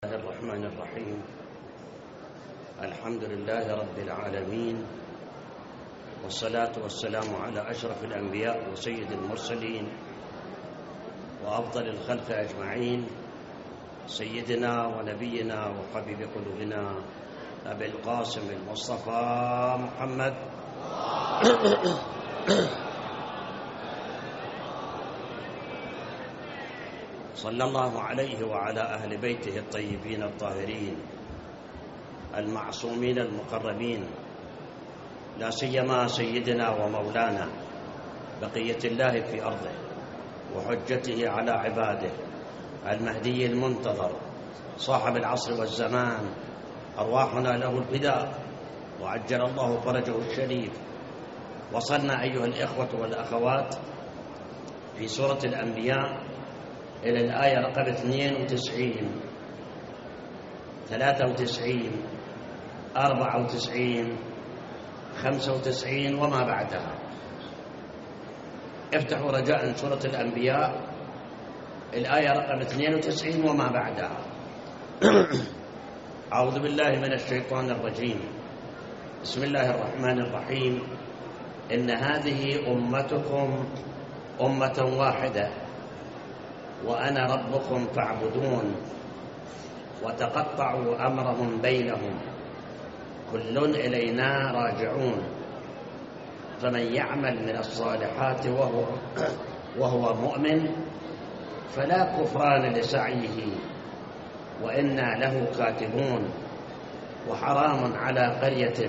الله الرحمن الرحيم. الحمد لله رب العالمين، والصلاة والسلام على أشرف الأنبياء وسيد المرسلين وأفضل الخلق أجمعين، سيدنا ونبينا وحبيب قلوبنا أبي القاسم المصطفى محمد صلى الله عليه وعلى أهل بيته الطيبين الطاهرين المعصومين المقربين، لا سيما سيدنا ومولانا بقية الله في أرضه وحجته على عباده المهدي المنتظر صاحب العصر والزمان، أرواحنا له الفداء وعجل الله فرجه الشريف. وصلنا أيها الإخوة والأخوات في سورة الأنبياء إلى الآية رقم 92 93 94 95 وما بعدها. افتحوا رجاء سورة الأنبياء الآية رقم 92 وما بعدها. أعوذ بالله من الشيطان الرجيم. بسم الله الرحمن الرحيم. إن هذه أمتكم أمة واحدة وأنا ربكم فاعبدون، وتقطعوا أمرهم بينهم، كل إلينا راجعون، فمن يعمل من الصالحات وهو مؤمن فلا كفران لسعيه وإنا له كاتبون. وحرام على قرية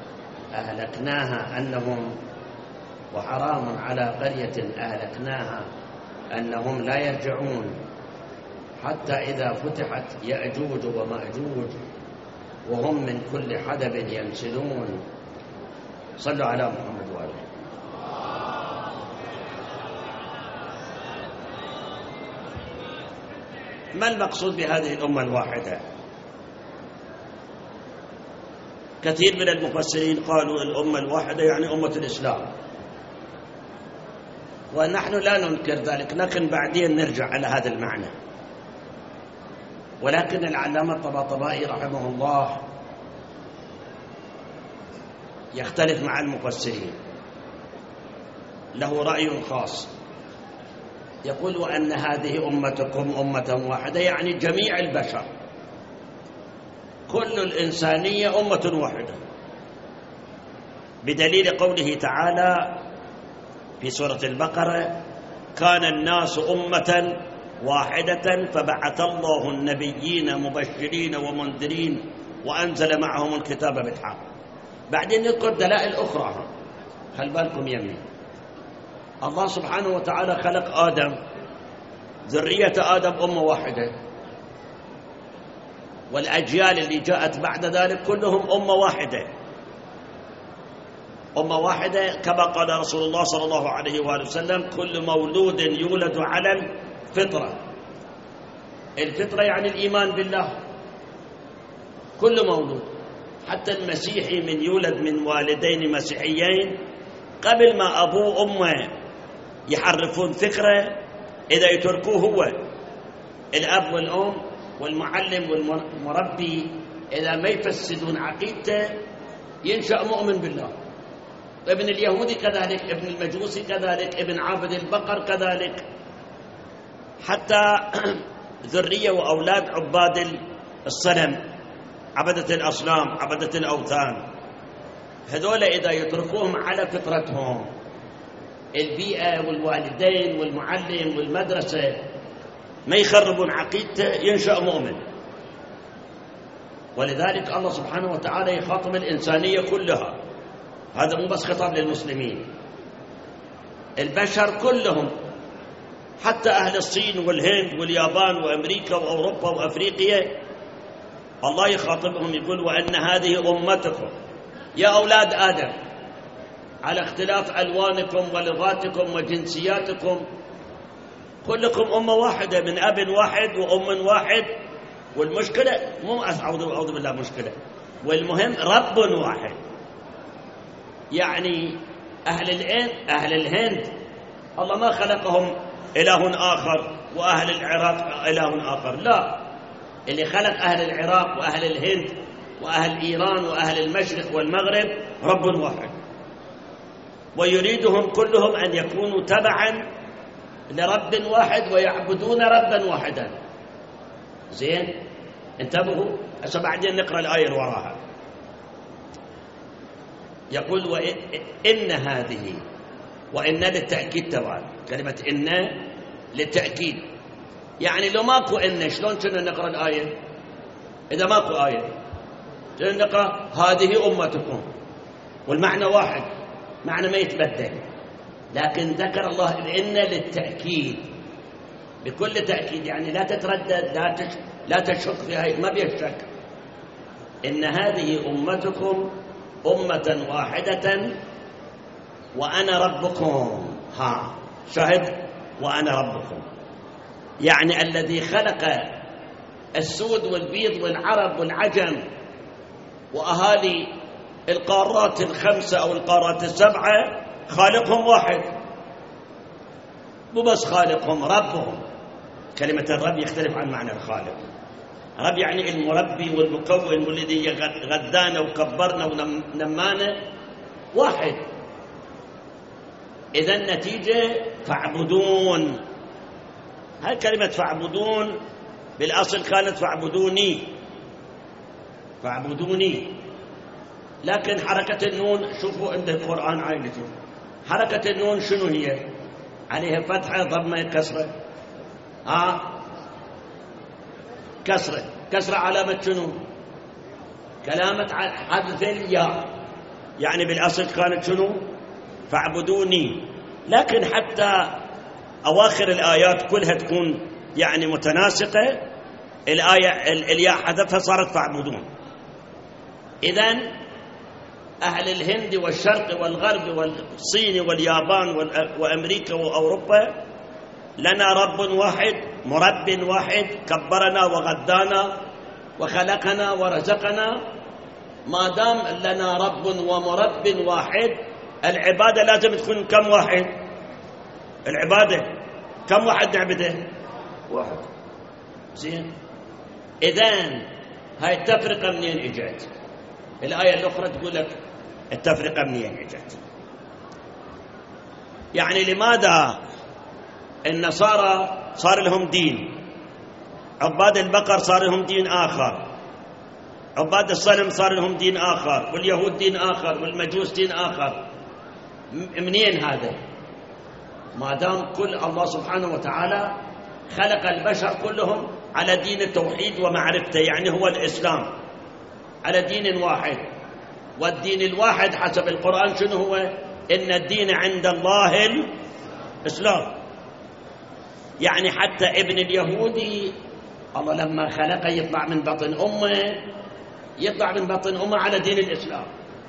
أهلكناها أنهم لا يرجعون حتى إذا فتحت يأجوج ومأجوج وهم من كل حدب ينسلون. صلوا على محمد وآله. ما المقصود بهذه الأمة الواحدة؟ كثير من المفسرين قالوا الأمة الواحدة يعني أمة الإسلام، ونحن لا ننكر ذلك، لكن بعدين نرجع على هذا المعنى. ولكن العلامة الطباطبائي رحمه الله يختلف مع المفسرين، له رأي خاص، يقول وأن هذه أمتكم أمة واحدة يعني جميع البشر، كل الإنسانية أمة واحدة، بدليل قوله تعالى في سورة البقرة: كان الناس أمة واحدة فبعث الله النبيين مبشرين ومنذرين وأنزل معهم الكتاب بالحق. بعدين نذكر دلائل أخرى. خل بالكم يمين، الله سبحانه وتعالى خلق آدم، ذرية آدم أمة واحدة، والأجيال اللي جاءت بعد ذلك كلهم أمة واحدة كما قال رسول الله صلى الله عليه وآله وسلم: كل مولود يولد على الفطرة. الفطرة يعني الإيمان بالله، كل مولود، حتى المسيحي من يولد من والدين مسيحيين قبل ما أبوه وأمه يحرفون فكرة، إذا يتركوه هو الأب والأم والمعلم والمربي، إذا ما يفسدون عقيدته ينشأ مؤمن بالله. ابن اليهودي كذلك، ابن المجوسي كذلك، ابن عابد البقر كذلك، حتى ذرية وأولاد عباد الصنم، عبدة الأصنام، عبدة الأوثان، هذول إذا يتركوهم على فطرتهم، البيئة والوالدين والمعلم والمدرسة ما يخربون عقيدته، ينشأ مؤمن. ولذلك الله سبحانه وتعالى يخاطب الإنسانية كلها، هذا مو بس خطاب للمسلمين، البشر كلهم، حتى أهل الصين والهند واليابان وأمريكا وأوروبا وأفريقيا، الله يخاطبهم يقول: وأن هذه أمتكم يا أولاد آدم، على اختلاف ألوانكم ولغاتكم وجنسياتكم، كلكم أمة واحدة من أب واحد وأم واحد. والمشكلة مو أعوذ بالله مشكلة، والمهم رب واحد. يعني أهل الهند الله ما خلقهم إله آخر وأهل العراق إله آخر، لا، اللي خلق أهل العراق وأهل الهند وأهل إيران وأهل المشرق والمغرب رب واحد، ويريدهم كلهم أن يكونوا تبعا لرب واحد ويعبدون ربا واحدا. زين، انتبهوا هسه بعدين نقرأ الآية اللي وراها. يقول وإن هذه، وإن للتأكيد طبعا، كلمة إن للتأكيد، يعني لو ماكو إن شلون كنا نقرأ الآية؟ إذا ماكو آية كنا نقرأ هذه أمتكم، والمعنى واحد، معنى ما يتبدل، لكن ذكر الله إن للتأكيد بكل تأكيد، يعني لا تتردد، لا تشك فيها، ما بيها شك. إن هذه أمتكم أمة واحدة وأنا ربكم. شاهد، وأنا ربكم، يعني الذي خلق السود والبيض والعرب والعجم وأهالي القارات الخمسة أو القارات السبعة، خالقهم واحد، مو بس خالقهم، ربهم. كلمة الرب يختلف عن معنى الخالق. رب يعني المربي والمكون والذي غدانا وكبرنا ونمانا، واحد. إذا النتيجة فاعبدون. هاي كلمة فاعبدون بالأصل كانت فاعبدوني، لكن حركة النون، شوفوا عند القرآن عائلته، حركة النون شنو هي؟ عليها فتحة ضمة كسرة؟ كسرة علامة شنو؟ كلامة حذف الياء، يعني بالأصل كانت شنو؟ فاعبدوني. لكن حتى أواخر الآيات كلها تكون يعني متناسقة، الآية الياء حذفها صارت فاعبدون. إذن أهل الهند والشرق والغرب والصين واليابان وأمريكا وأوروبا لنا رب واحد، مرب واحد، كبرنا وغدانا وخلقنا ورزقنا. ما دام لنا رب ومرب واحد، العبادة لازم تكون كم واحد؟ العبادة كم واحد نعبده؟ واحد. زين، إذن هاي التفرقة منين إجت؟ الآية الأخرى تقول لك التفرقة منين إجت. يعني لماذا النصارى صار لهم دين، عباد البقر صار لهم دين آخر، عباد الصنم صار لهم دين آخر، واليهود دين آخر، والمجوس دين آخر؟ منين هذا؟ ما دام كل الله سبحانه وتعالى خلق البشر كلهم على دين التوحيد ومعرفته، يعني هو الإسلام، على دين واحد. والدين الواحد حسب القرآن شنو هو؟ إن الدين عند الله الإسلام. يعني حتى ابن اليهودي الله لما خلقه يطلع من بطن أمه على دين الإسلام.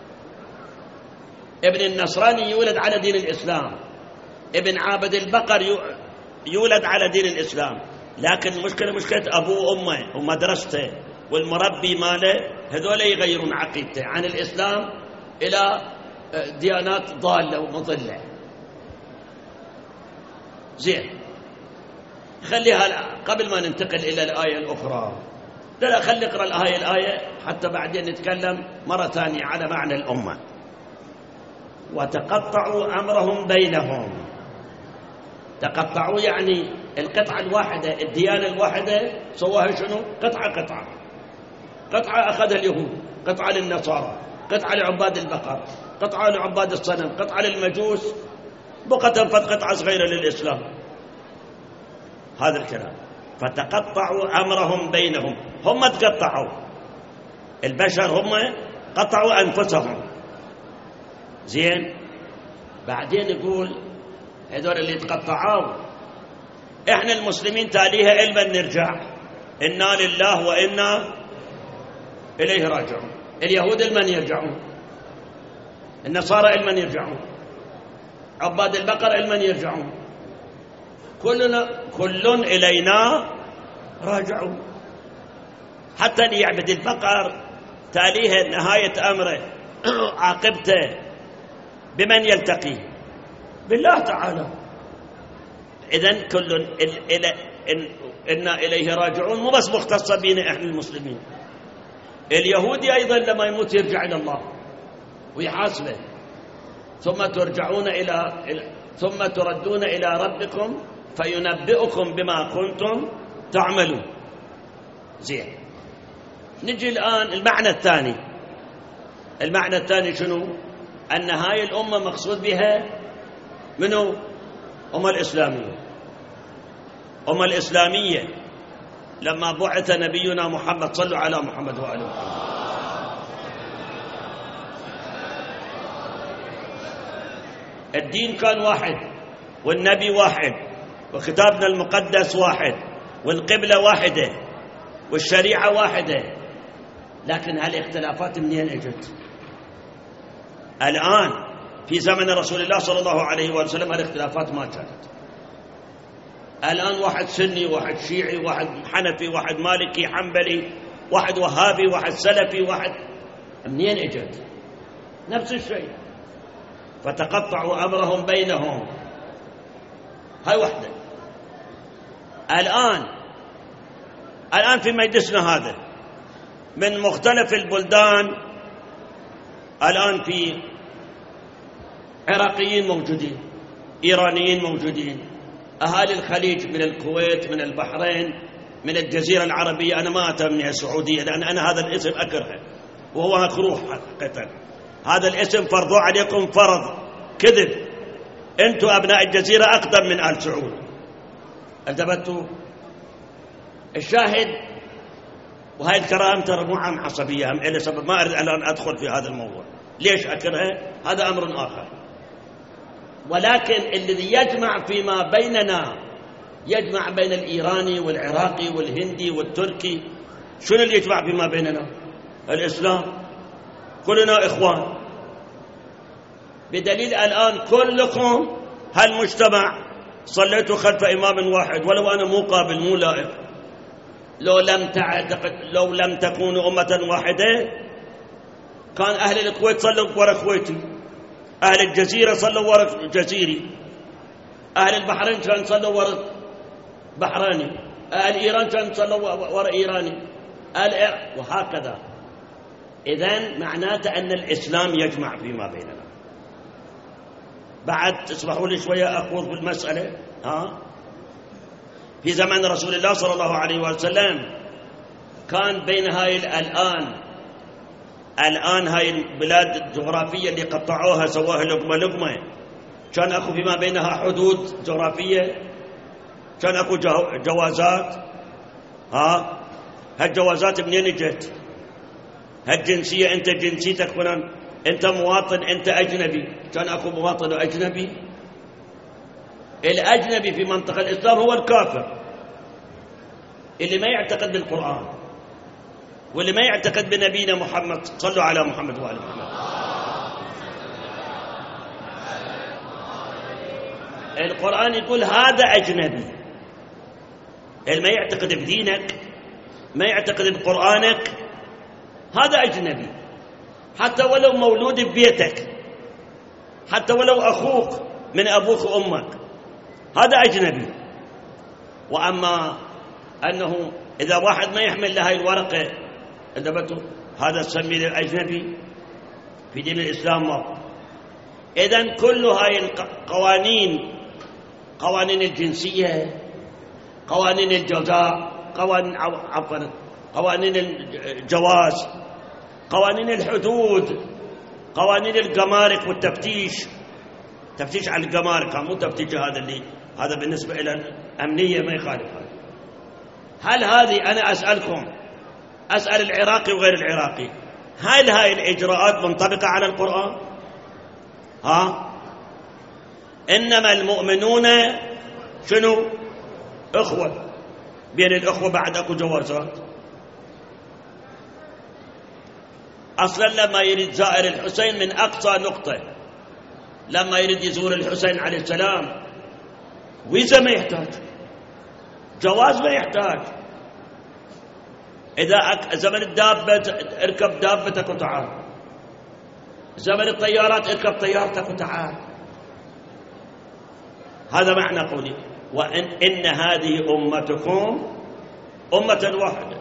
ابن النصراني يولد على دين الإسلام، ابن عابد البقر يولد على دين الإسلام. لكن المشكلة مشكلة أبوه وأمه ومدرسته والمربي ماله، هذول يغيرون عقيدته عن الإسلام إلى ديانات ضالة ومضلة. زين، خليها قبل ما ننتقل إلى الآية الأخرى. لا خلي نقرأ الآية حتى بعدين نتكلم مرة ثانية على معنى الأمة. وتقطعوا أمرهم بينهم. تقطعوا يعني القطعة الواحدة، الديانة الواحدة سواها شنو؟ قطعة أخذها اليهود، قطعة للنصارى، قطعة لعباد البقر، قطعة لعباد الصنم، قطعة للمجوس، بقى تنفذ قطعة صغيرة للإسلام. هذا الكلام. فتقطعوا أمرهم بينهم، هم تقطعوا، البشر هم قطعوا أنفسهم. زين، بعدين يقول هذول اللي تقطعوا، إحنا المسلمين تاليها علما نرجع، إنا لله وإنا إليه راجعون. اليهود لمن يرجعون؟ النصارى لمن يرجعون؟ عباد البقر لمن يرجعون؟ كل إلينا راجعون. حتى اللي يعبد البقر تاليها نهاية أمره عاقبته بمن يلتقي؟ بالله تعالى. إذن كل إنا إليه راجعون مو بس مختصة بنا إحنا المسلمين، اليهودي أيضا لما يموت يرجع إلى الله ويحاسبه، ثم تردون إلى ربكم فينبئكم بما كنتم تعملون. زين، نجي الآن المعنى الثاني شنو؟ أن هاي الأمة مقصود بها منو؟ أمة الإسلامية لما بعث نبينا محمد، صلوا على محمد وآله محمد، الدين كان واحد والنبي واحد وكتابنا المقدس واحد والقبلة واحدة والشريعة واحدة، لكن هالاختلافات منين اجت؟ الآن في زمن رسول الله صلى الله عليه وسلم هالاختلافات ما كانت. الآن واحد سني، واحد شيعي، واحد حنفي، واحد مالكي، حنبلي، واحد وهابي، واحد سلفي، واحد، منين اجت؟ نفس الشيء، فتقطعوا أمرهم بينهم. هاي وحدة. الآن في مجلسنا هذا من مختلف البلدان، الآن في عراقيين موجودين، إيرانيين موجودين، أهالي الخليج من الكويت، من البحرين، من الجزيرة العربية. أنا ما أتمنى السعودية لأن أنا هذا الاسم أكرهه وهو مكروه حقيقة. هذا الاسم فرضوا عليكم فرض كذب، أنتم أبناء الجزيرة أقدم من آل سعود، انتبهتوا؟ الشاهد، وهاي الكرامة ترى مو عن عصبية، هم إلى سبب ما أريد الآن أدخل في هذا الموضوع، ليش أكرهه هذا أمر آخر، ولكن الذي يجمع فيما بيننا، يجمع بين الإيراني والعراقي والهندي والتركي، شنو اللي يجمع فيما بيننا؟ الإسلام، كلنا إخوان، بدليل الآن كلكم هالمجتمع صليتوا خلف إمام واحد، ولو أنا مو قابل مو لائق، لو لم تكونوا أمة واحدة كان أهل الكويت صلوا ورا كويتي، أهل الجزيرة صلوا ورا جزيري، أهل البحرين كانوا صلوا ورا بحراني، أهل إيران كانوا صلوا ورا إيراني، وهكذا. إذن معناته أن الإسلام يجمع فيما بيننا. بعد تسمحوا لي شوية أخوض بالمسألة. في زمن رسول الله صلى الله عليه وسلم كان بين هاي الآن هاي البلاد الجغرافية اللي قطعوها سواها لقمة، كان أكو فيما بينها حدود جغرافية، كان أكو جوازات. هالجوازات منين جت؟ هالجنسية، أنت جنسيتك فلان، أنت مواطن، أنت أجنبي، كان أكو مواطن وأجنبي. الأجنبي في منطقة الإسلام هو الكافر اللي ما يعتقد بالقرآن واللي ما يعتقد بنبينا محمد، صلوا على محمد وآل محمد. القرآن يقول هذا أجنبي، اللي ما يعتقد بدينك، ما يعتقد بقرآنك، هذا أجنبي، حتى ولو مولود ببيتك، حتى ولو أخوك من أبوك وأمك، هذا أجنبي. وأما أنه إذا واحد ما يحمل لهاي الورقة انتبهتوا، هذا سمي الأجنبي في دين الإسلام. إذن كل هاي القوانين، قوانين الجنسية، قوانين الجزاء، قوانين الجواز، قوانين الحدود، قوانين الجمارك والتفتيش، تفتيش على الجمارك، مو تفتيش هذا بالنسبة إلى الأمنية ما يخالف هذا. هل هذه، أنا أسأل العراقي وغير العراقي، هل هاي الإجراءات منطبقة على القرآن؟ إنما المؤمنون شنو؟ إخوة، بين الإخوة بعد أكو جوازات. أصلا لما يريد زائر الحسين من أقصى نقطة، لما يريد يزور الحسين عليه السلام، ويزا ما يحتاج، جواز ما يحتاج. إذا زمن الدابة اركب دابتك وتعال، زمن الطيارات اركب طيارتك وتعال. هذا معنى قولي. وإن هذه أمتكم أمة واحدة.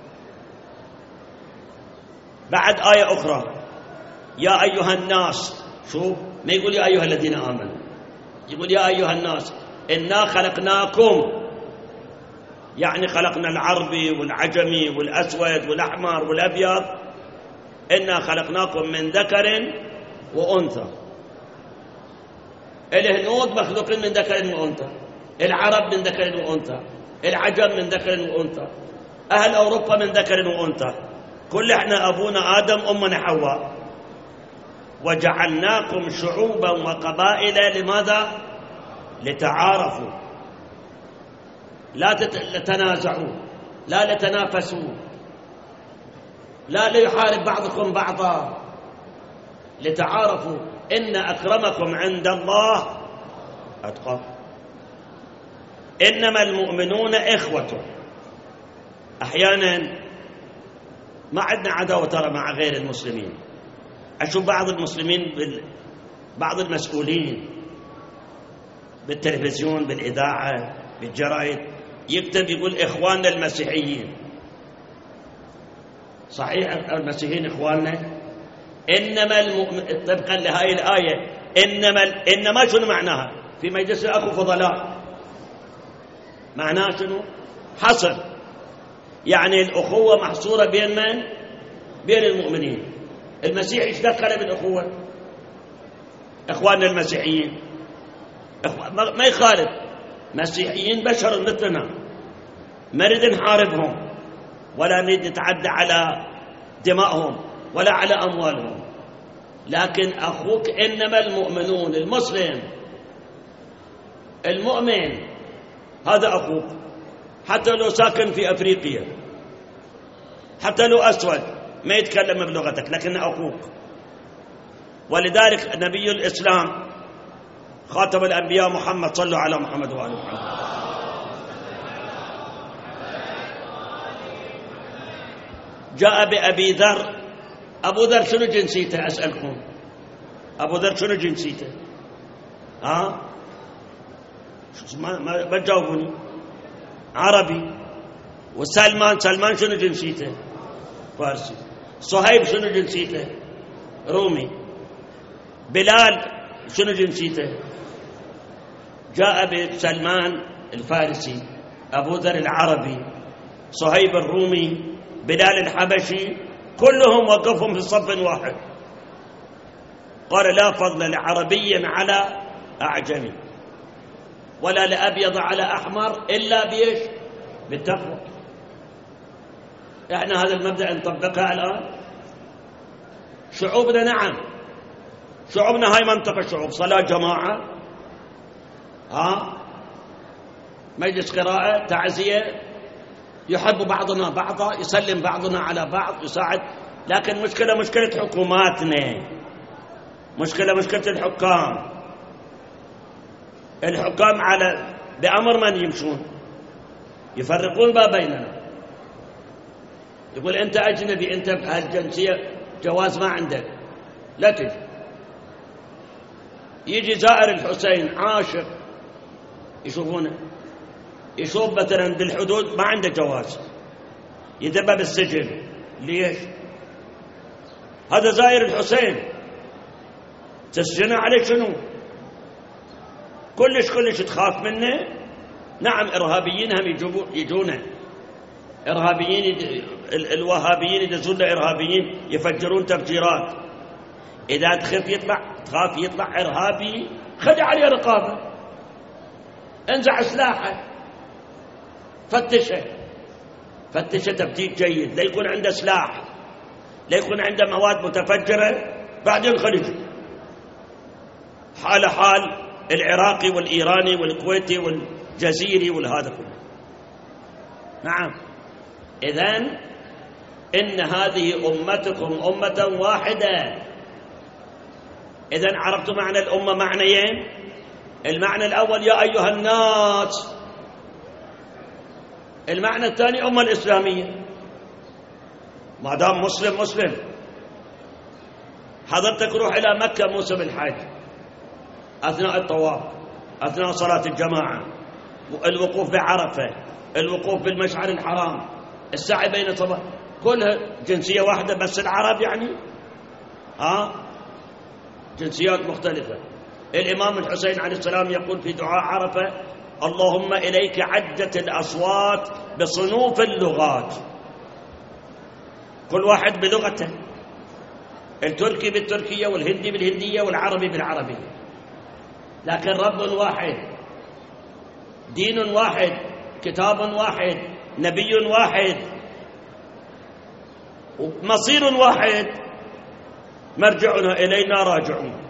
بعد آية أخرى يا أيها الناس، شوف ما يقول يا أيها الذين آمنوا، يقول يا أيها الناس إنا خلقناكم، يعني خلقنا العربي والعجمي والأسود والأحمر والأبيض، إنا خلقناكم من ذكر وأنثى. الهنود مخلوقين من ذكر وأنثى، العرب من ذكر وأنثى، العجم من ذكر وأنثى، أهل أوروبا من ذكر وأنثى، كل إحنا أبونا آدم أمنا حواء. وجعلناكم شعوبا وقبائل، لماذا؟ لتعارفوا، لا تتنازعوا، لا لتنافسوا، لا ليحارب بعضكم بعضا، لتعارفوا. إن أكرمكم عند الله أتقاكم. إنما المؤمنون إخوة. أحيانا ما عندنا عداوة ترى مع غير المسلمين. أشوف بعض المسلمين بعض المسؤولين بالتلفزيون بالإذاعة بالجرائد يكتب يقول إخواننا المسيحيين. صحيح المسيحيين إخواننا، إنما المؤمن طبقا لهذه الآية إنما شنو معناها في مجلس الأخوة فضلاء؟ معناها شنو؟ حصر، يعني الأخوة محصورة بين من؟ بين المؤمنين. المسيح ايش دخل بالأخوة؟ إخواننا المسيحيين ما يخالف، مسيحيين بشر مثلنا، ما نريد نحاربهم ولا نريد نتعدى على دمائهم ولا على أموالهم، لكن أخوك إنما المؤمنون. المسلم المؤمن هذا أخوك، حتى لو ساكن في أفريقيا، حتى لو أسود ما يتكلم بلغتك، لكن أخوك. ولذلك نبي الإسلام خاتم الأنبياء محمد، صلوا على محمد وآل محمد، جاء بأبي ذر. أبو ذر شنو جنسيته؟ أسألكم، أبو ذر شنو جنسيته؟ ما تجاوبوني. عربي. وسلمان شنو جنسيته؟ فارسي. صهيب شنو جنسيته؟ رومي. بلال شنو جنسيته؟ جاء بسلمان الفارسي، أبو ذر العربي، صهيب الرومي، بلال الحبشي، كلهم وقفهم في صف واحد. قال لا فضل لعربي على أعجمي ولا لأبيض على أحمر إلا بإيش؟ بالتقوى. يعني هذا المبدأ نطبقها الآن. شعوبنا نعم، شعوبنا هاي منطقة شعوب، صلاة جماعة، مجلس قراءة، تعزية، يحب بعضنا بعضا، يسلم بعضنا على بعض، يساعد. لكن مشكلة حكوماتنا، مشكلة الحكام. الحكام على بأمر من يمشون؟ يفرقون ما بيننا. يقول أنت أجنبي، أنت بهالجنسية جواز ما عندك، لا تجي. يجي زائر الحسين عاشق، يشوفونه، يشوف مثلا بالحدود ما عنده جواز، يذبح بالسجن. ليش؟ هذا زائر الحسين، تسجنه عليه شنو؟ كلش تخاف منه. نعم إرهابيين هم يجونه، إرهابيين الوهابيين يدزون له إرهابيين يفجرون تفجيرات. إذا تخاف يطلع إرهابي، خلي عليه رقابة، انزع سلاحه، فتشه تفتيش جيد، لا يكون عنده سلاح، لا يكون عنده مواد متفجرة، بعدين خليجي حال العراقي والإيراني والكويتي والجزيري والهذا كله. نعم. إذن إن هذه أمتكم أمة واحدة. إذن عرفتوا معنى الأمة معنيين. المعنى الأول يا أيها الناس، المعنى الثاني أمة الإسلامية. ما دام مسلم، حضرتك روح إلى مكة موسم الحج، أثناء الطواف، أثناء صلاة الجماعة، الوقوف بعرفة، الوقوف بالمشعر الحرام، السعي بين الصفا، كلها جنسية واحدة بس العرب يعني جنسيات مختلفة. الإمام الحسين عليه السلام يقول في دعاء عرفة: اللهم إليك عجت الأصوات بصنوف اللغات، كل واحد بلغته، التركي بالتركية والهندي بالهندية والعربي بالعربية، لكن رب واحد، دين واحد، كتاب واحد، نبي واحد، ومصير واحد، مرجعنا إلينا راجعون.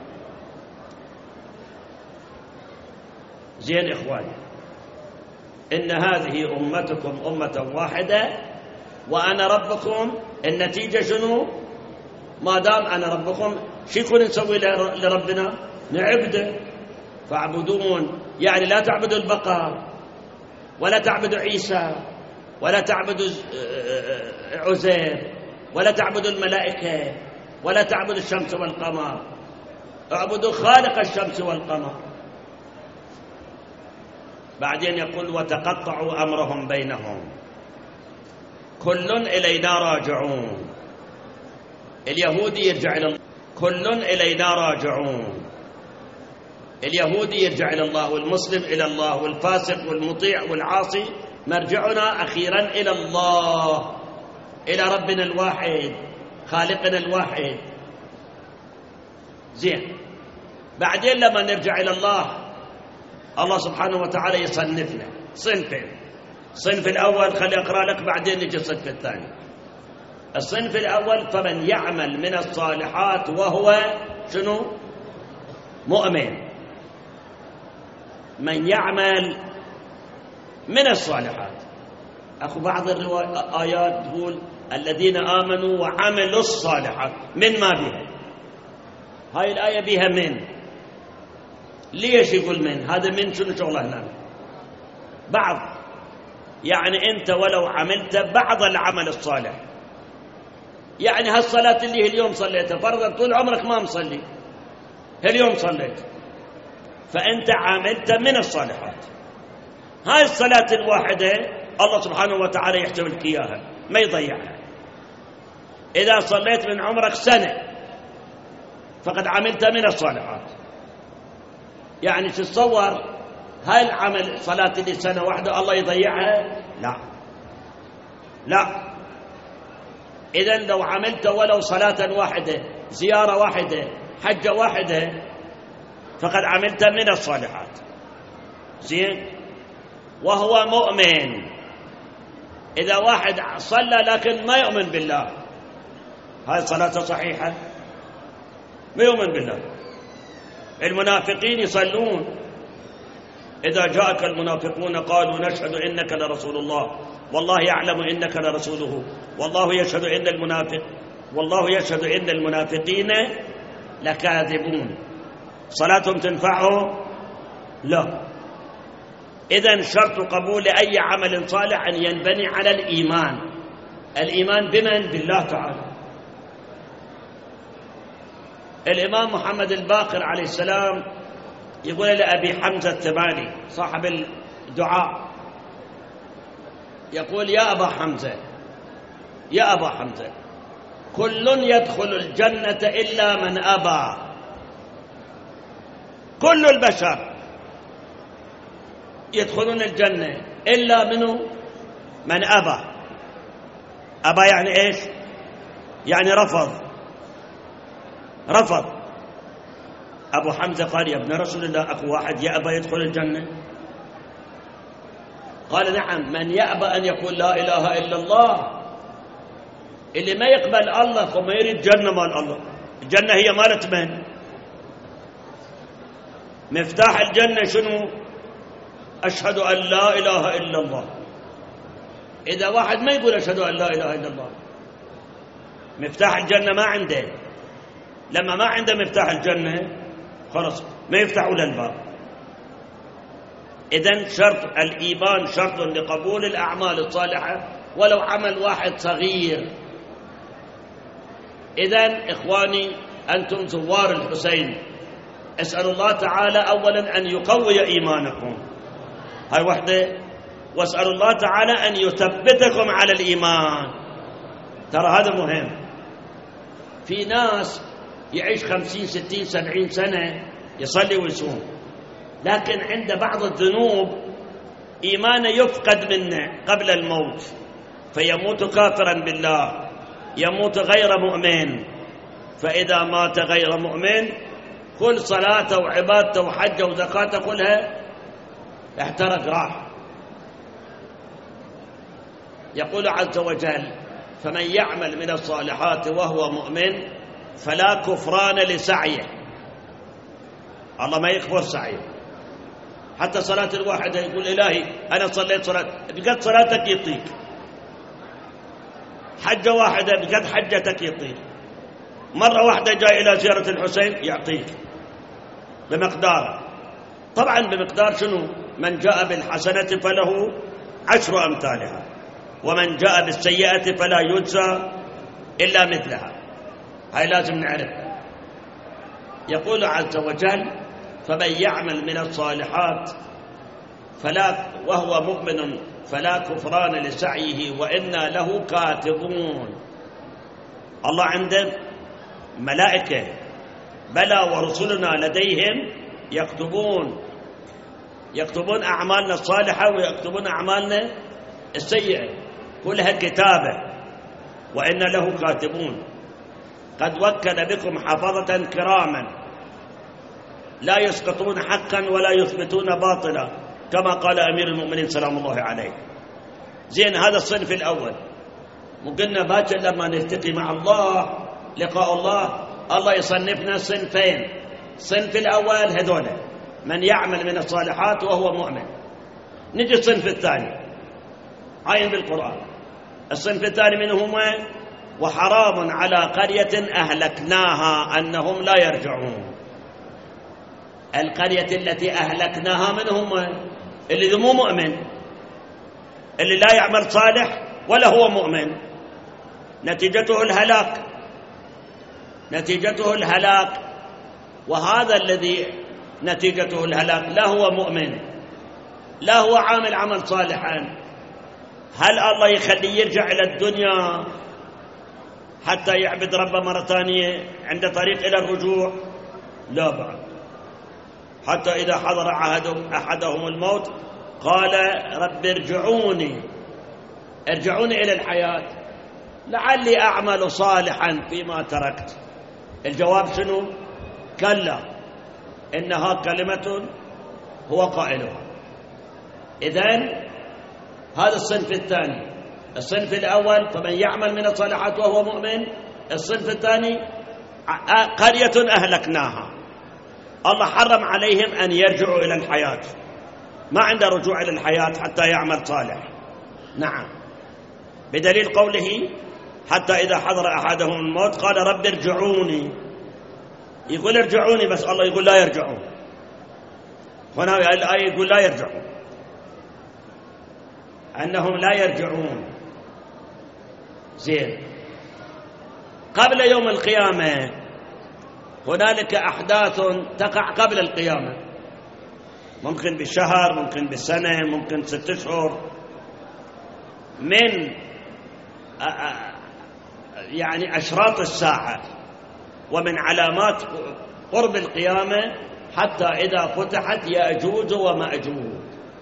زين إخواني، إن هذه أمتكم أمة واحدة وأنا ربكم. النتيجة شنو؟ ما دام أنا ربكم، شو يكون نسوي لربنا؟ نعبده. فاعبدون يعني لا تعبدوا البقر، ولا تعبدوا عيسى، ولا تعبدوا عزير، ولا تعبدوا الملائكة، ولا تعبدوا الشمس والقمر، اعبدوا خالق الشمس والقمر. بعدين يقول: وتقطعوا أمرهم بينهم كل إلينا راجعون. اليهودي يرجع إلى الله، كل إلينا راجعون. اليهودي يرجع إلى الله، والمسلم إلى الله، والفاسق والمطيع والعاصي مرجعنا أخيرا إلى الله، إلى ربنا الواحد، خالقنا الواحد. زين، بعدين لما نرجع إلى الله، الله سبحانه وتعالى يصنفنا صنفين. الصنف الأول خلي أقرأ لك، بعدين نجي الصنف الثاني. الصنف الأول: فمن يعمل من الصالحات وهو شنو؟ مؤمن. من يعمل من الصالحات. أخو بعض الآيات تقول: الذين آمنوا وعملوا الصالحات. من ما بها؟ هاي الآية بها من. ليش يقول من؟ هذا من شنو شغله هنا؟ بعض، يعني أنت ولو عملت بعض العمل الصالح، يعني هالصلاة اللي اليوم صليتها، فرضا طول عمرك ما مصلي، اليوم صليت، فأنت عملت من الصالحات. هاي الصلاة الواحدة الله سبحانه وتعالى يحسب لك إياها، ما يضيعها. إذا صليت من عمرك سنة فقد عملت من الصالحات. يعني تتصور هاي العمل صلاة اللي سنة واحدة الله يضيعها؟ لا لا. إذن لو عملت ولو صلاة واحدة، زيارة واحدة، حجة واحدة، فقد عملت من الصالحات. زين. وهو مؤمن. إذا واحد صلى لكن ما يؤمن بالله، هاي صلاته صحيحة؟ ما يؤمن بالله. المنافقين يصلون: إذا جاءك المنافقون قالوا نشهد إنك لرسول الله والله يعلم إنك لرسوله والله يشهد إن المنافقين لكاذبون. صلاتهم تنفعهم؟ لا. إذن شرط قبول أي عمل صالح أن ينبني على الإيمان. الإيمان بمن؟ بالله تعالى. الإمام محمد الباقر عليه السلام يقول لأبي حمزة الثماني صاحب الدعاء، يقول: يا أبا حمزة كل يدخل الجنة إلا من أبى. كل البشر يدخلون الجنة إلا منه من أبى. أبى يعني إيش؟ يعني رفض. أبو حمزة قال: يا ابن رسول الله، أكو واحد يأبى يدخل الجنة؟ قال: نعم، من يأبى أن يقول لا إله إلا الله. اللي ما يقبل الله فما يريد جنة مال الله. الجنة هي مالت من؟ مفتاح الجنة شنو؟ أشهد أن لا إله إلا الله. إذا واحد ما يقول أشهد أن لا إله إلا الله، مفتاح الجنة ما عنده. لما ما عنده مفتاح الجنة خلاص ما يفتحوا له الباب. إذن شرط الإيمان شرط لقبول الأعمال الصالحة ولو عمل واحد صغير. إذن إخواني، أنتم زوار الحسين، أسأل الله تعالى أولا أن يقوي إيمانكم، هاي وحدة. واسأل الله تعالى أن يثبتكم على الإيمان. ترى هذا مهم. في ناس يعيش 50 60 70 سنة يصلي ويصوم، لكن عند بعض الذنوب إيمانه يفقد منه قبل الموت، فيموت كافرا بالله، يموت غير مؤمن. فإذا مات غير مؤمن كل صلاته وعبادته وحجه وزكاته كلها احترق راح. يقول عز وجل: فمن يعمل من الصالحات وهو مؤمن فلا كفران لسعيه. الله ما يكفر سعيه. حتى صلاة الواحد يقول: إلهي أنا صليت صلاة، بقد صلاتك يطيق. حجة واحدة بقد حجتك يطيق. مرة واحدة جاء إلى زيارة الحسين يعطيك بمقدار. طبعا بمقدار شنو؟ من جاء بالحسنة فله 10 أمثالها، ومن جاء بالسيئة فلا يجزى إلا مثلها. هاي لازم نعرف. يقول عز وجل: فمن يعمل من الصالحات وهو مؤمن فلا كفران لسعيه وإنا له كاتبون. الله عنده ملائكة، بلى ورسلنا لديهم يكتبون أعمالنا الصالحة ويكتبون أعمالنا السيئة، كلها كتابة. وإنا له كاتبون قد وكل بكم حفظة كراما لا يسقطون حقا ولا يثبتون باطلا، كما قال أمير المؤمنين سلام الله عليه. زين، هذا الصنف الأول. وقلنا باكر لما نلتقي مع الله لقاء الله يصنفنا صنفين. الصنف الأول هذول من يعمل من الصالحات وهو مؤمن. نجي الصنف الثاني عين بالقرآن. الصنف الثاني منهم: وحرام على قرية أهلكناها أنهم لا يرجعون. القرية التي أهلكناها منهم اللي مو مؤمن، اللي لا يعمل صالح ولا هو مؤمن، نتيجته الهلاك. وهذا الذي نتيجته الهلاك لا هو مؤمن لا هو عامل عمل صالحا. هل الله يخليه يرجع إلى الدنيا حتى يعبد ربه مرة ثانية عند طريق إلى الرجوع؟ لا بعد. حتى إذا حضر أحدهم الموت قال: رب ارجعوني إلى الحياة لعلي أعمل صالحا فيما تركت. الجواب شنو؟ كلا إنها كلمة هو قائلها. إذن هذا الصنف الثاني. الصنف الأول فمن يعمل من الصالحات وهو مؤمن. الصنف الثاني قرية أهلكناها، الله حرم عليهم أن يرجعوا إلى الحياة، ما عنده رجوع إلى الحياة حتى يعمل صالح. نعم، بدليل قوله: حتى إذا حضر أحدهم الموت قال رب ارجعوني. يقول ارجعوني بس، الله يقول لا يرجعون. هنا الآية يقول لا يرجعون، أنهم لا يرجعون. زين، قبل يوم القيامة هنالك أحداث تقع قبل القيامة، ممكن بالشهر، ممكن بالسنة، ممكن 6 أشهر. من يعني أشراط الساعة ومن علامات قرب القيامة حتى إذا فتحت يأجوج ومأجوج.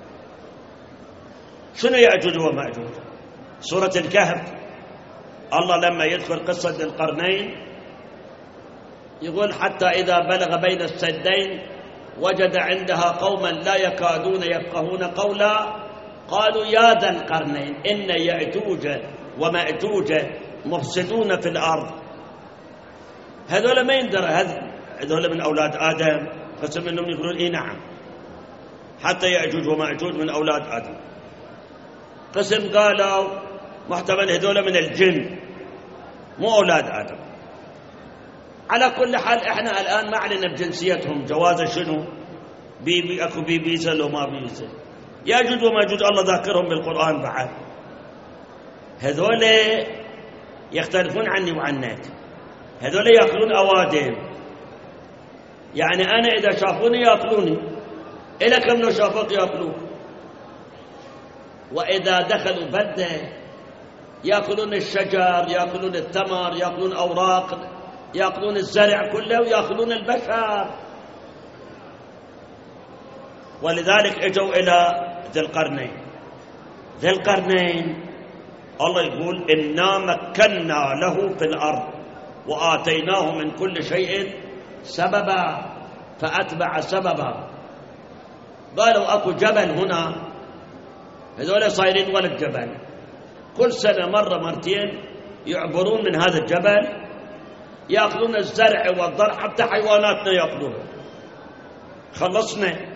شنو يأجوج ومأجوج؟ سورة الكهف الله لما يذكر قصة ذي القرنين يقول: حتى إذا بلغ بين السدين وجد عندها قوما لا يكادون يفقهون قولا قالوا يا ذا القرنين إن يأجوج ومأجوج مفسدون في الأرض. هذول ما يندرى، هذول من أولاد آدم. قسم منهم يقولون إيه نعم، حتى يأجوج ومأجوج من أولاد آدم. قسم قالوا محتمل هذول من الجن مو أولاد آدم. على كل حال احنا الآن ما علينا بجنسيتهم، جوازه شنو، اكو بيزل وما بيزل. يأجوج ومأجوج الله ذاكرهم بالقرآن بعد. هذول يختلفون عني وعنك. هذول يأكلون أوادم، يعني أنا إذا شافوني يأكلوني، إلى كم لو شافوك يأكلوك. وإذا دخلوا بلدة يأكلون الشجر، يأكلون الثمر، يأكلون أوراق، يأكلون الزرع كله، ويأكلون البشر. ولذلك اجوا إلى ذي القرنين. ذي القرنين الله يقول إنا مكنا له في الأرض وآتيناه من كل شيء سببا فأتبع سببا. قالوا أكو جبل هنا، هذول صايرين ولد جبل، كل سنة مرة مرتين يعبرون من هذا الجبل، يأكلون الزرع والضرع، حتى حيواناتنا يأكلون. خلصنا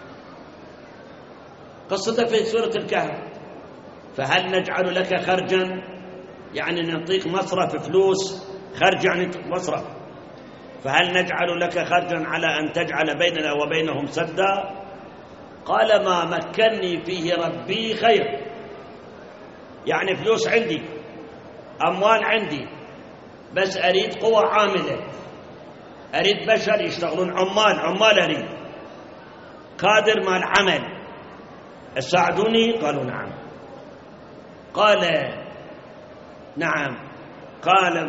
قصته في سورة الكهف. فهل نجعل لك خرجا، يعني نعطيك مصرف فلوس، خرج يعني مصرف. فهل نجعل لك خرجا على أن تجعل بيننا وبينهم سدا؟ قال ما مكنني فيه ربي خير، يعني فلوس عندي، أموال عندي، بس أريد قوة عاملة، أريد بشر يشتغلون، عمال أريد، قادر مال عمل، ساعدوني. قالوا نعم. قال نعم. قال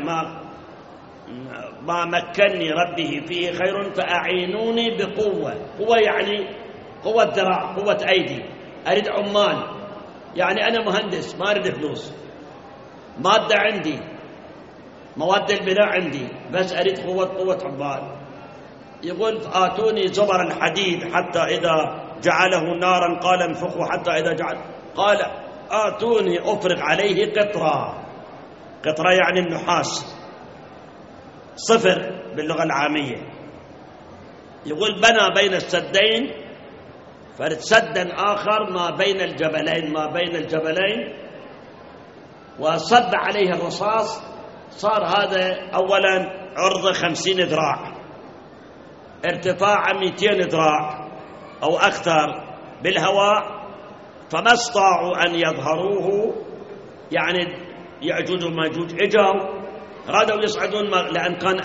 ما مكنني ربه فيه خير فأعينوني بقوة. قوة يعني قوة ذراع، قوة أيدي، أريد عمال، يعني أنا مهندس ما أريد فلوس، مادة عندي، مواد البناء عندي، بس أريد قوة عمال. يقول آتوني زبر الحديد حتى إذا جعله نارا قال انفخوا حتى إذا جعل، قال آتوني أفرغ عليه قطرة. قطرة يعني النحاس، صفر باللغة العامية. يقول بنى بين السدين، فرد سدا آخر ما بين الجبلين، وصب عليه الرصاص. صار هذا أولا عرضه 50 ذراع، ارتفاعه 200 ذراع أو أكثر بالهواء، فما استطاعوا أن يظهروه. يعني يأجوج وماجوج اجوا رادوا يصعدون، لأن كان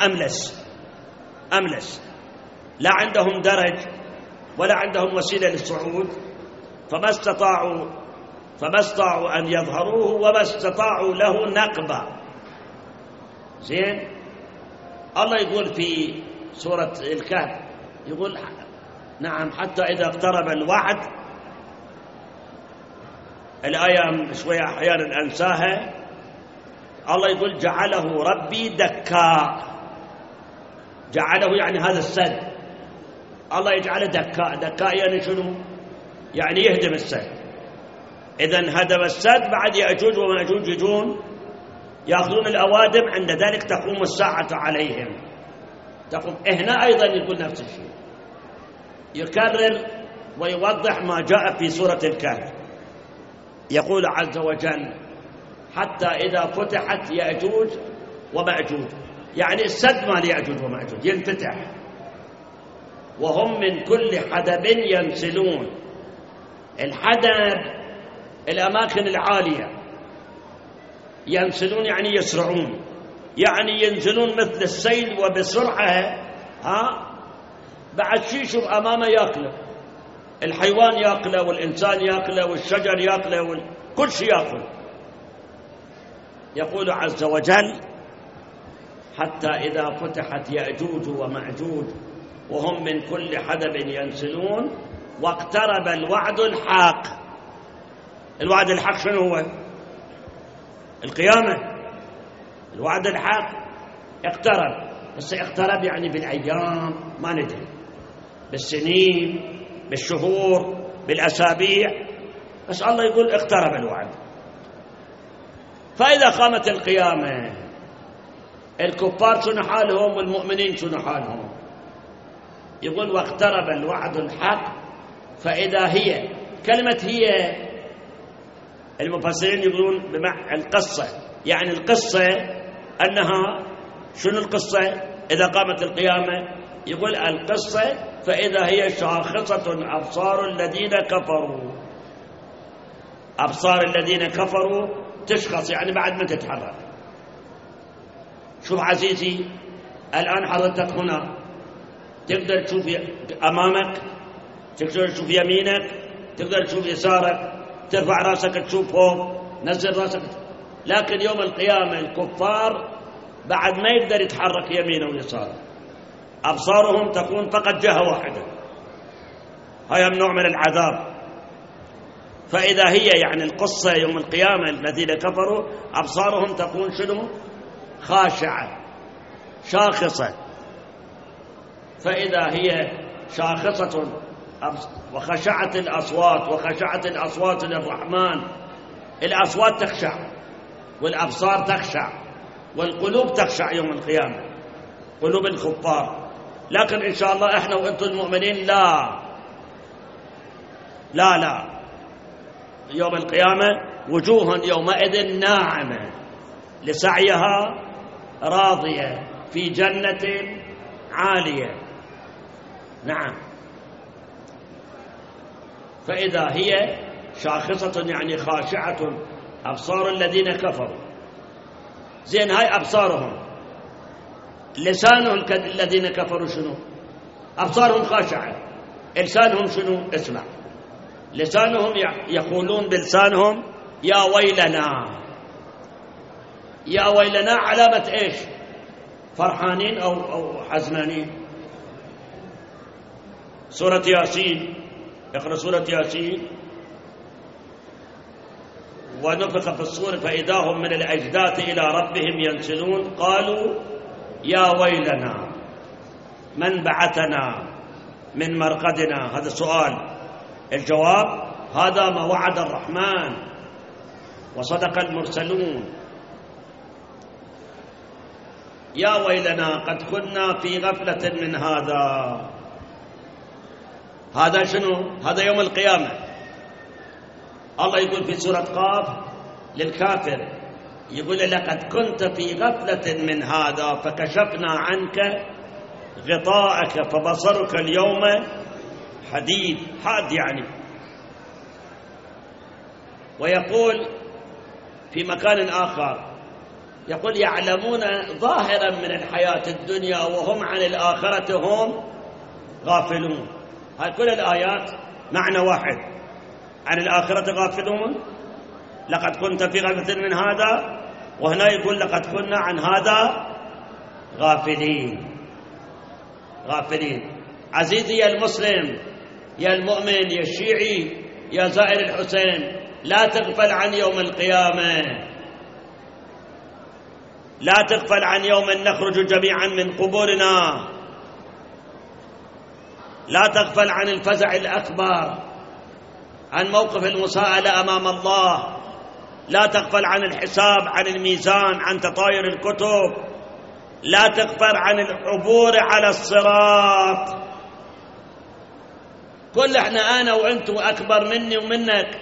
أملس، لا عندهم درج ولا عندهم وسيلة للصعود، فما استطاعوا أن يظهروه، وما استطاعوا له نقبة. زين. الله يقول في سورة الكهف، يقول نعم حتى إذا اقترب الوعد، الآية شوية أحيانا أنساها. الله يقول جعله ربي دكاء. جعله يعني هذا السد، الله يجعله دكاء يعني شنو؟ يعني يهدم السد. إذن هدم السد، بعد يأجوج ومأجوج يجون يأخذون الأوادم، عند ذلك تقوم الساعة عليهم. هنا أيضا يقول نفس الشيء، يكرر ويوضح ما جاء في سورة الكهف. يقول عز وجل حتى إذا فتحت يأجوج ومأجوج، يعني السد مال يأجوج ومأجوج ينفتح، وهم من كل حدب ينسلون. الحدب الأماكن العالية، ينسلون يعني يسرعون، يعني ينزلون مثل السيل وبسرعة. بعد شي يشوف أمامه يأكله، الحيوان يأكله، والإنسان يأكله، والشجر يأكله، كل شيء يأكل. يقول عز وجل حتى إذا فتحت يأجوج ومأجوج وهم من كل حدب ينسلون واقترب الوعد الحق. الوعد الحق شنو هو؟ القيامة. الوعد الحق اقترب، بس اقترب يعني بالأيام ما ندري، بالسنين، بالشهور، بالأسابيع، بس الله يقول اقترب الوعد. فإذا قامت القيامة الكفار شنو حالهم والمؤمنين شنو حالهم؟ يقول واقترب الوعد الحق فإذا هي. كلمة هي المفسرين يقولون بمعنى القصة، يعني القصة أنها شنو القصة إذا قامت القيامة؟ يقول القصة فإذا هي شاخصة أبصار الذين كفروا. أبصار الذين كفروا تشخص يعني بعد ما تتحرك. شوف عزيزي الآن حضرتك هنا تقدر تشوف أمامك، تقدر تشوف يمينك، تقدر تشوف يسارك، ترفع راسك تشوفهم، نزل راسك. لكن يوم القيامة الكفار بعد ما يقدر يتحرك يمينه ويساره، أبصارهم تكون فقط جهة واحدة، هذا نوع من العذاب. فإذا هي يعني القصة يوم القيامة الذين كفروا أبصارهم تكون شنو؟ خاشعة شاخصة. فإذا هي شاخصة وخشعت الأصوات للرحمن، الأصوات تخشع والأبصار تخشع والقلوب تخشع يوم القيامة، قلوب الكفار. لكن إن شاء الله إحنا وإنتم المؤمنين لا يوم القيامة وجوه يومئذ ناعمة لسعيها راضية في جنة عالية. نعم. فإذا هي شاخصة يعني خاشعة أبصار الذين كفروا. زين، هاي أبصارهم، لسانهم الذين كفروا شنو؟ أبصارهم خاشعة، لسانهم شنو؟ اسمع، لسانهم يقولون بلسانهم يا ويلنا. يا ويلنا علامة إيش؟ فرحانين أو حزنانين. سورة ياسين، اقرأ سورة ياسين. ونفخ في الصور فإذا هم من الأجداث إلى ربهم ينسلون قالوا يا ويلنا من بعثنا من مرقدنا. هذا السؤال، الجواب هذا ما وعد الرحمن وصدق المرسلون. يا ويلنا قد كنا في غفلة من هذا. هذا شنو؟ هذا يوم القيامة. الله يقول في سورة قاف للكافر، يقول لقد كنت في غفلة من هذا فكشفنا عنك غطاءك فبصرك اليوم حديد. حاد يعني. ويقول في مكان آخر، يقول يعلمون ظاهرا من الحياة الدنيا وهم عن الآخرة هم غافلون. هاي كل الآيات معنى واحد، عن الآخرة غافلون. لقد كنت في غفلة من هذا، وهنا يقول لقد كنا عن هذا غافلين. عزيزي يا المسلم، يا المؤمن، يا الشيعي، يا زائر الحسين، لا تغفل عن يوم القيامة، لا تغفل عن يوم نخرج جميعا من قبورنا، لا تغفل عن الفزع الأكبر، عن موقف المساءلة أمام الله، لا تغفل عن الحساب، عن الميزان، عن تطاير الكتب، لا تغفل عن العبور على الصراط. كل احنا أنا وأنت وأكبر مني ومنك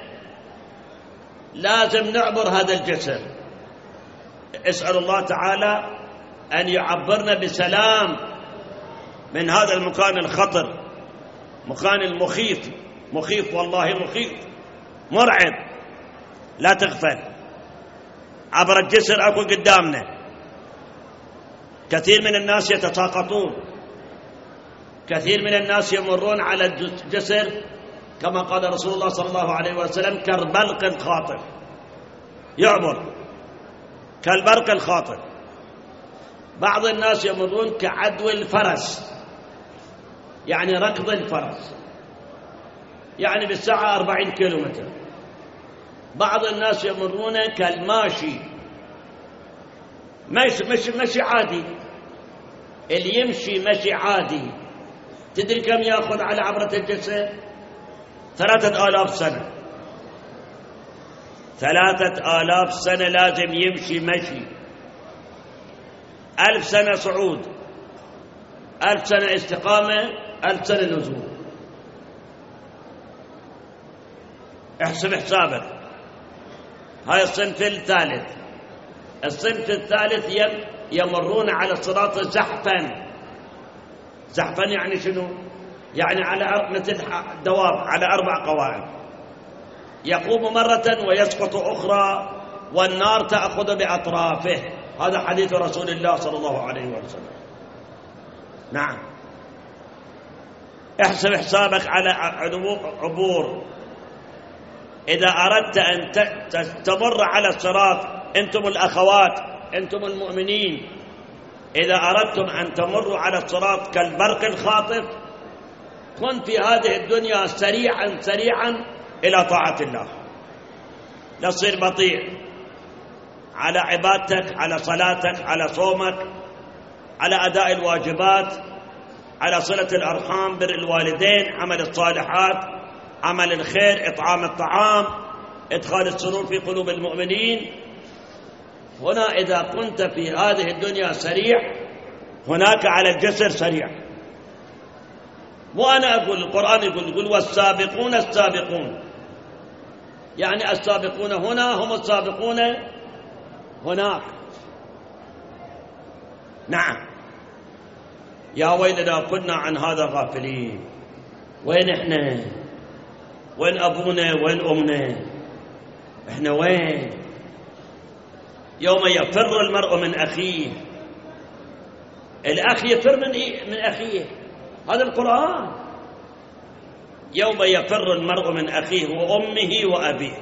لازم نعبر هذا الجسر. اسأل الله تعالى أن يعبرنا بسلام من هذا المكان الخطر، مكان المخيف، مخيف والله مخيف مرعب. لا تغفل، عبر الجسر أكو قدامنا. كثير من الناس يتساقطون، كثير من الناس يمرون على الجسر كما قال رسول الله صلى الله عليه وسلم كالبرق الخاطف، يعبر كالبرق الخاطف. بعض الناس يمرون كعدو الفرس، يعني ركض الفرس، يعني بالساعة 40 كيلومتر. بعض الناس يمرون كالماشي، مشي عادي، اللي يمشي مشي عادي. تدري كم يأخذ على عبرة الجسر؟ 3000 سنة. 3000 سنة لازم يمشي مشي. 1000 سنة صعود، 1000 سنة استقامة، 1000 سنة نزول. احسب حسابك. هاي الصنف الثالث. الصنف الثالث يمرون على الصراط زحفا. زحفا يعني شنو؟ يعني على مثل دواب على 4 قوائم، يقوم مرة ويسقط أخرى والنار تأخذ بأطرافه. هذا حديث رسول الله صلى الله عليه وسلم. نعم. احسب حسابك على عبور إذا أردت أن تمر على الصراط، أنتم الأخوات، أنتم المؤمنين، إذا أردتم أن تمروا على الصراط كالبرق الخاطف، كن في هذه الدنيا سريعا سريعا إلى طاعة الله، لا تصير بطيء على عبادتك، على صلاتك، على صومك، على أداء الواجبات، على صلة الأرحام، بر الوالدين، عمل الصالحات، عمل الخير، إطعام الطعام، إدخال السرور في قلوب المؤمنين. هنا إذا كنت في هذه الدنيا سريع، هناك على الجسر سريع. وأنا أقول القرآن يقول والسابقون السابقون، يعني السابقون هنا هم السابقون هناك. نعم. يا ويلنا كنا عن هذا غافلين. وين إحنا؟ وين أبونا؟ وين أمنا؟ إحنا وين؟ يوم يفر المرء من أخيه. الأخ يفر من أخيه، هذا القرآن. يوم يفر المرء من أخيه وأمه وأبيه.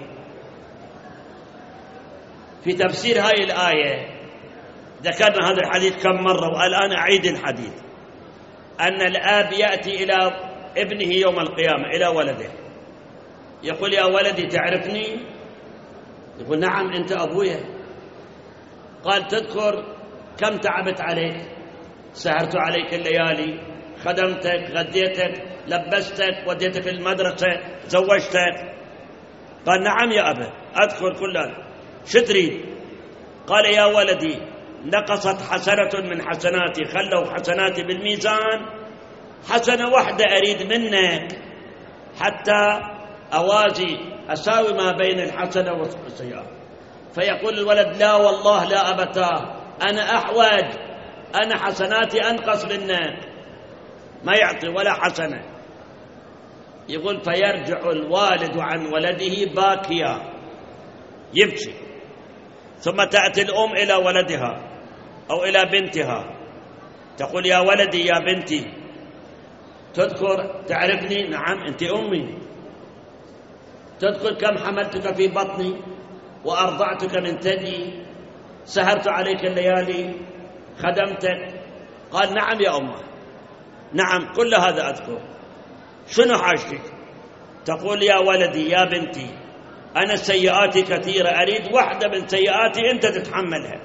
في تفسير هاي الآية ذكرنا هذا الحديث كم مرة، والآن أعيد الحديث، أن الآب يأتي إلى ابنه يوم القيامة، إلى ولده، يقول يا ولدي تعرفني؟ يقول نعم أنت أبويا. قال تذكر كم تعبت عليك، سهرت عليك الليالي، خدمتك، غديتك، لبستك، وديتك المدرسة، زوجتك. قال نعم يا أبا أذكر كل. شو تريد؟ قال يا ولدي نقصت حسنة من حسناتي، خلوا حسناتي بالميزان، حسنة واحدة أريد منك حتى أوازي أساوي ما بين الحسنة والسيئة. فيقول الولد لا والله لا أبتاه، أنا أحوج، أنا حسناتي أنقص منك، ما يعطي ولا حسنة. يقول فيرجع الوالد عن ولده باكيا، يبكي. ثم تأتي الأم إلى ولدها أو إلى بنتها تقول يا ولدي يا بنتي تذكر تعرفني؟ نعم أنت أمي. تذكر كم حملتك في بطني وأرضعتك من ثدي، سهرت عليك الليالي، خدمتك؟ قال نعم يا أمه، نعم كل هذا أذكر. شنو حاجتك؟ تقول يا ولدي يا بنتي أنا سيئاتي كثيرة، أريد واحدة من سيئاتي أنت تتحملها،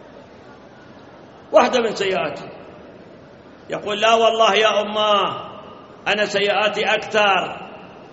واحدة من سيئاتي. يقول لا والله يا أمه أنا سيئاتي أكثر،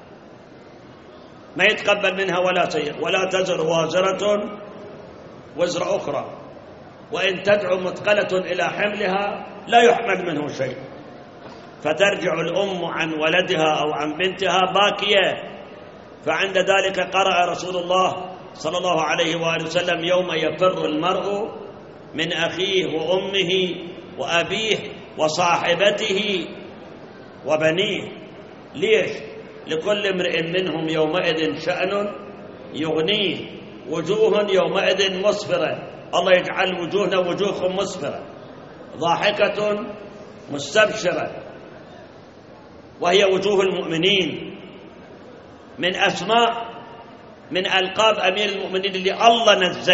ما يتقبل منها ولا سيئة. ولا تزر وازرة وزر أخرى، وإن تدعو مثقلة إلى حملها لا يحمل منه شيء. فترجع الأم عن ولدها أو عن بنتها باكية. فعند ذلك قرأ رسول الله صلى الله عليه وآله وسلم يوم يفر المرء من أخيه وأمه وأبيه وصاحبته وبنيه. ليش؟ لكل امرئ منهم يومئذ شأن يغنيه، وجوه يومئذ مسفرة، الله يجعل وجوهنا وجوهكم مسفرة ضاحكة مستبشرة، وهي وجوه المؤمنين. من أسماء من ألقاب أمير المؤمنين اللي الله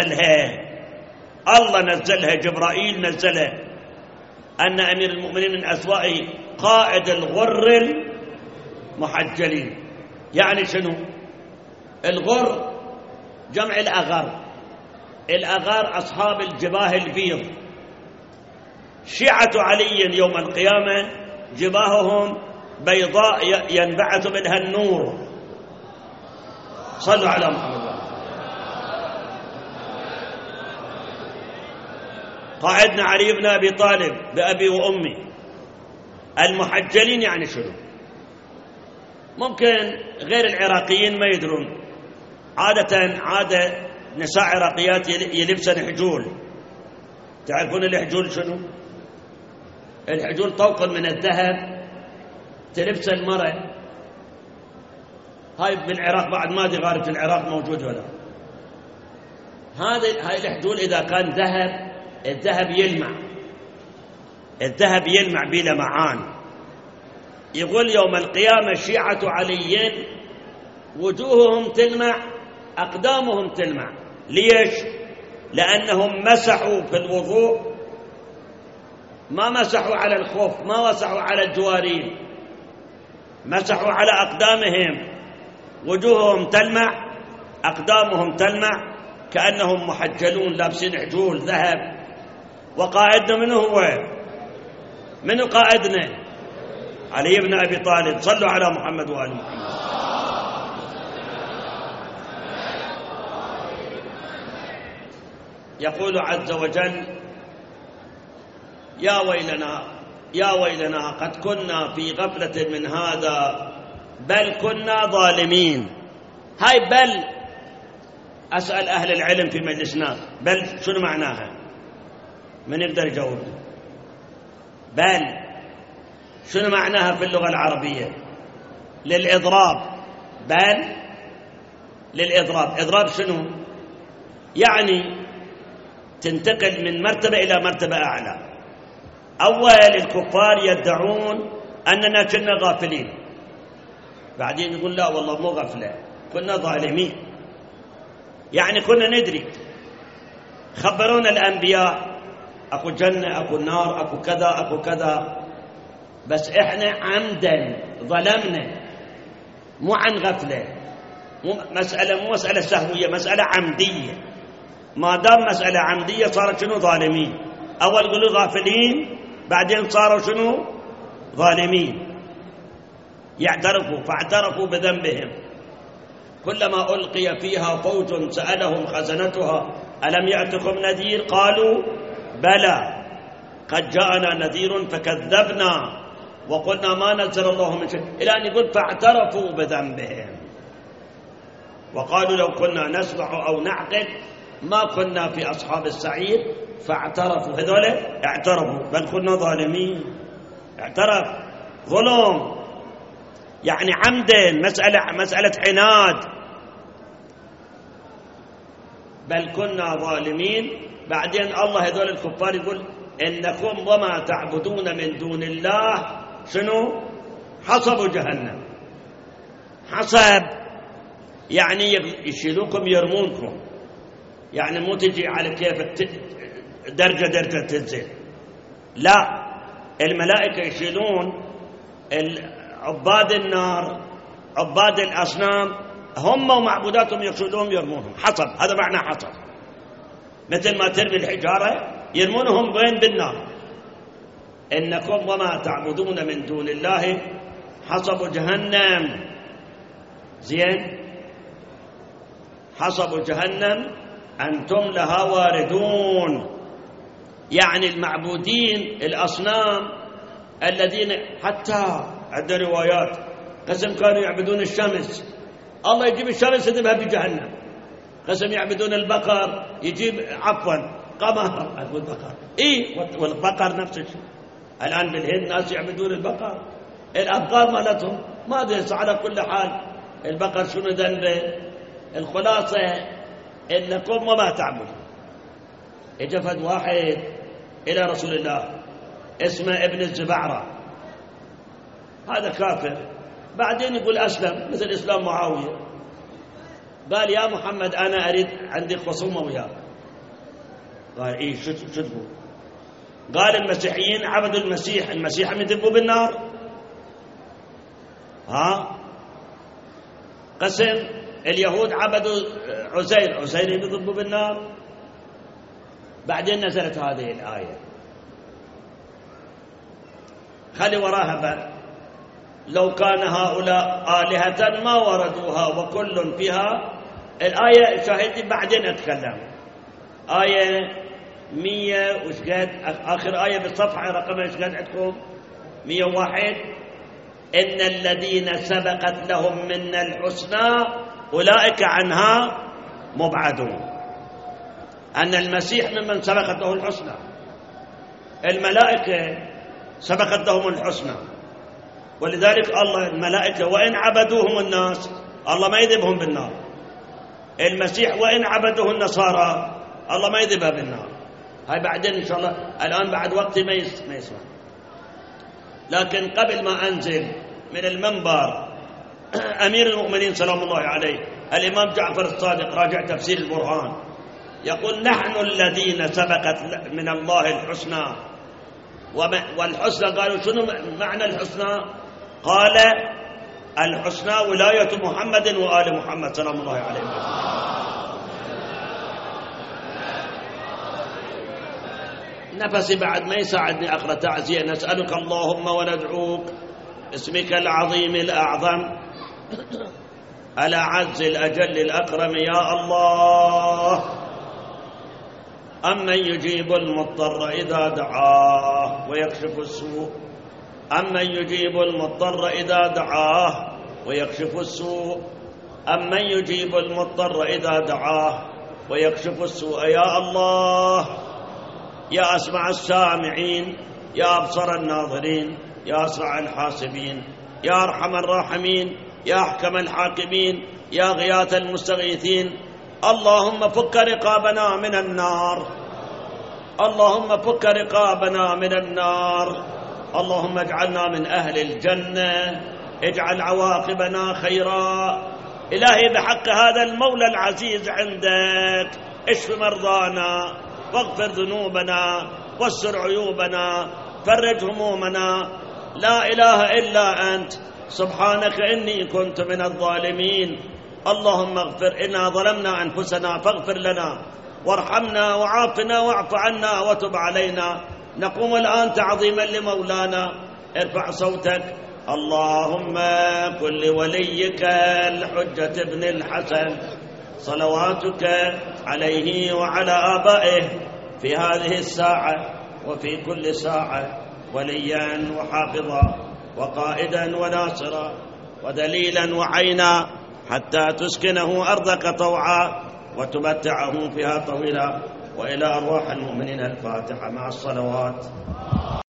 نزلها جبرائيل نزلها، أن أمير المؤمنين من أسمائه قائد الغر المحجلين. يعني شنو؟ الغر جمع الأغر، الأغر أصحاب الجباه البيض. شيعة علي يوم القيامة جباههم بيضاء ينبعث منها النور. صلوا على محمد. قائدنا علي بن أبي طالب بأبي وأمي. المحجلين يعني شنو؟ ممكن غير العراقيين ما يدرون. عادة نساء عراقيات يلبسن حجول. تعرفون الحجول شنو؟ الحجول طوق من الذهب تلبس المرأة. هاي بالعراق بعد ما أدري غالب في العراق موجود ولا. هاي الحجول إذا كان ذهب، الذهب يلمع بلمعان. يقول يوم القيامة شيعة علي وجوههم تلمع، أقدامهم تلمع. ليش؟ لأنهم مسحوا في الوضوء، ما مسحوا على الخف، ما مسحوا على الجوارين، مسحوا على أقدامهم. وجوههم تلمع، أقدامهم تلمع، كأنهم محجلون لابسين عجول ذهب. وقائدنا منه هو؟ منه قائدنا؟ علي بن أبي طالب. صلوا على محمد وآل محمد. يقول عز وجل: يا ويلنا يا ويلنا قد كنا في غفلة من هذا بل كنا ظالمين. هاي بل، أسأل أهل العلم في مجلسنا، بل شنو معناها؟ من يقدر يجاوب؟ بل شنو معناها في اللغة العربية؟ للإضراب. بل للإضراب. إضراب شنو؟ يعني تنتقل من مرتبة إلى مرتبة أعلى. أول الكفار يدعون أننا كنا غافلين، بعدين يقول لا والله مو غفلة، كنا ظالمين، يعني كنا ندري. خبرونا الأنبياء أكو جنة أكو نار أكو كذا أكو كذا، بس إحنا عمدا ظلمنا، مو عن غفلة. مو مسألة سهوية، مسألة عمدية. ما دام مسألة عمدية صارت شنو؟ ظالمين. أول قلوا غافلين، بعدين صاروا شنو؟ ظالمين. يعترفوا، فاعترفوا بذنبهم. كلما ألقي فيها فوج سألهم خزنتها ألم يأتكم نذير قالوا بلى قد جاءنا نذير فكذبنا وقلنا ما نزل الله من شيء، إلى أن يقول فاعترفوا بذنبهم وقالوا لو كنا نسمع أو نعقل ما كنا في أصحاب السعير. فاعترفوا، هذول اعترفوا بل كنا ظالمين. اعترف ظلم، يعني عمدا، مسألة عناد. بل كنا ظالمين. بعدين الله هذول الكفار يقول إنكم وما تعبدون من دون الله شنو؟ حصب جهنم. حصب يعني يشيلوكم يرمونكم، يعني مو تجي على كيفك درجة درجة تنزل، لا، الملائكة يشيلون عباد النار، عباد الأصنام، هم ومعبوداتهم يقصدون يرمونهم. حصب، هذا معنى حصب. مثل ما ترمي الحجارة يرمونهم وين؟ بالنار. إنكم وما تعبدون من دون الله حصب جهنم. زين، حصب جهنم أنتم لها واردون. يعني المعبودين الأصنام الذين حتى عند روايات قسم كانوا يعبدون الشمس، الله يجيب الشمس يذبها بجهنم. قسم يعبدون البقر، يجيب قمر، أقول بقر والبقر نفس الشيء. الآن بالهند ناس يعبدون البقر، الأبقار مالتهم ما أدري. على كل حال البقر شنو ذنبه؟ الخلاصة إنكم وما تعبدون. اجفد واحد إلى رسول الله اسمه ابن الزبعرة، هذا كافر، بعدين يقول أسلم مثل إسلام معاوية. قال يا محمد أنا أريد عندي خصومة وياك. قال إيه شو تقول؟ قال المسيحيين عبدوا المسيح، المسيح هم يذبوا بالنار. قسم اليهود عبدوا عزير، عزير يذبوا بالنار. بعدين نزلت هذه الآية، خلي وراها بل لو كان هؤلاء آلهة ما وردوها وكل فيها. الآية شاهدي بعدين أتكلم. آية 100 وشقد، آخر آية بالصفحة رقم وشقد عندكم 101. إن الذين سبقت لهم من الحسنى أولئك عنها مبعدون. أن المسيح ممن سبقت له الحسنى، الملائكة سبقت لهم الحسنى، ولذلك الله الملائكة وإن عبدوهم الناس الله ما يذبهم بالنار. المسيح وإن عبدوه النصارى الله ما يذبها بالنار. هاي بعدين إن شاء الله، الآن بعد وقت ما يسمع. لكن قبل ما أنزل من المنبر أمير المؤمنين سلام الله عليه الإمام جعفر الصادق، راجع تفسير البرهان، يقول نحن الذين سبقت من الله الحسنى. والحسنى قالوا شنو معنى الحسنى؟ قال الحسنى ولاية محمد وآل محمد سلام الله عليه. نفسي بعد ما يساعدني أقرأ تعزية. نسألك اللهم وندعوك اسمك العظيم الأعظم الأعز الأجل الأكرم يا الله، أمن يجيب المضطر إذا دعاه ويكشف السوء، أمن يجيب المضطر إذا دعاه ويكشف السوء، أمن يجيب المضطر إذا دعاه ويكشف السوء يا الله، يا أسمع السامعين، يا أبصر الناظرين، يا أسرع الحاسبين، يا أرحم الراحمين، يا أحكم الحاكمين، يا غياث المستغيثين. اللهم فك رقابنا من النار، اللهم فك رقابنا من النار، اللهم اجعلنا من أهل الجنة، اجعل عواقبنا خيرا. إلهي بحق هذا المولى العزيز عندك اشف مرضانا، واغفر ذنوبنا، واستر عيوبنا، فرج همومنا. لا إله إلا أنت سبحانك إني كنت من الظالمين. اللهم اغفر، إنا ظلمنا أنفسنا فاغفر لنا وارحمنا وعافنا واعف عنا وتب علينا. نقوم الآن تعظيما لمولانا. ارفع صوتك. اللهم كن لوليك الحجة ابن الحسن صلواتك عليه وعلى آبائه في هذه الساعة وفي كل ساعة وليا وحافظا وقائدا وناصرا ودليلا وعينا، حتى تسكنه أرضك طوعا وتمتعه فيها طويلا. وإلى أرواح المؤمنين الفاتحة مع الصلوات.